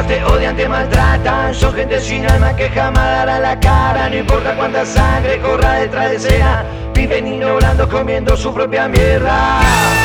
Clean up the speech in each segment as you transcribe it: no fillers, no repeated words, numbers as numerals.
Muchos te odian, te maltratan, son gente sin alma que jamás dará la cara. No importa cuánta sangre corra detrás de escena, viven ignorando, comiendo su propia mierda.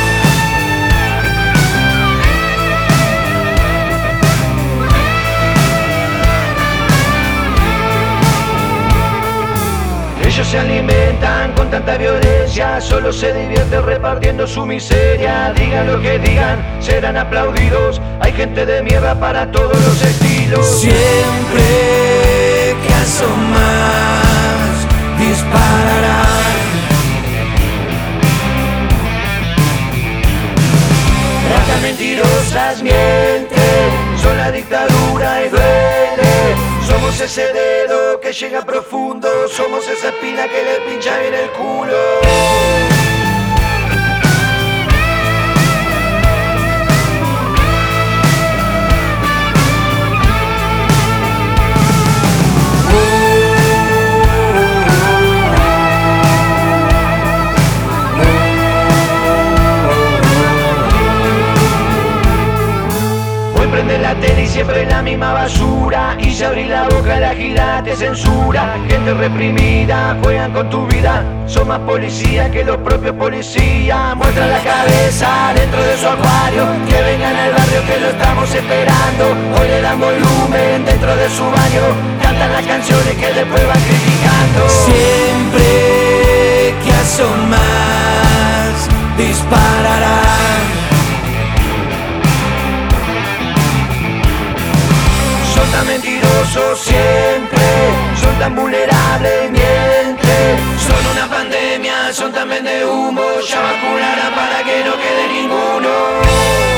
Ellos se alimentan con tanta violencia, solo se divierten repartiendo su miseria. Digan lo que digan, serán aplaudidos. Hay gente de mierda para todos los estilos. Siempre que asomas, dispararán. Ratas mentirosas mienten, son la dictadura y duele. Somos ese dedo que llega profundo, somos esa espina que le pincha bien el culo. Prende la tele y siempre la misma basura, y si abrís la boca la gira te censura. Gente reprimida, juegan con tu vida, son más policías que los propios policías. Muestran la cabeza dentro de su acuario, que vengan al barrio que lo estamos esperando. Hoy le dan volumen dentro de su baño, cantan las canciones que después van criticando. Siempre que asomas, dispararán. Son tan mentirosos siempre, son tan vulnerables, mienten. Son una pandemia, son tan vende humo, ya vacunarán para que no quede ninguno.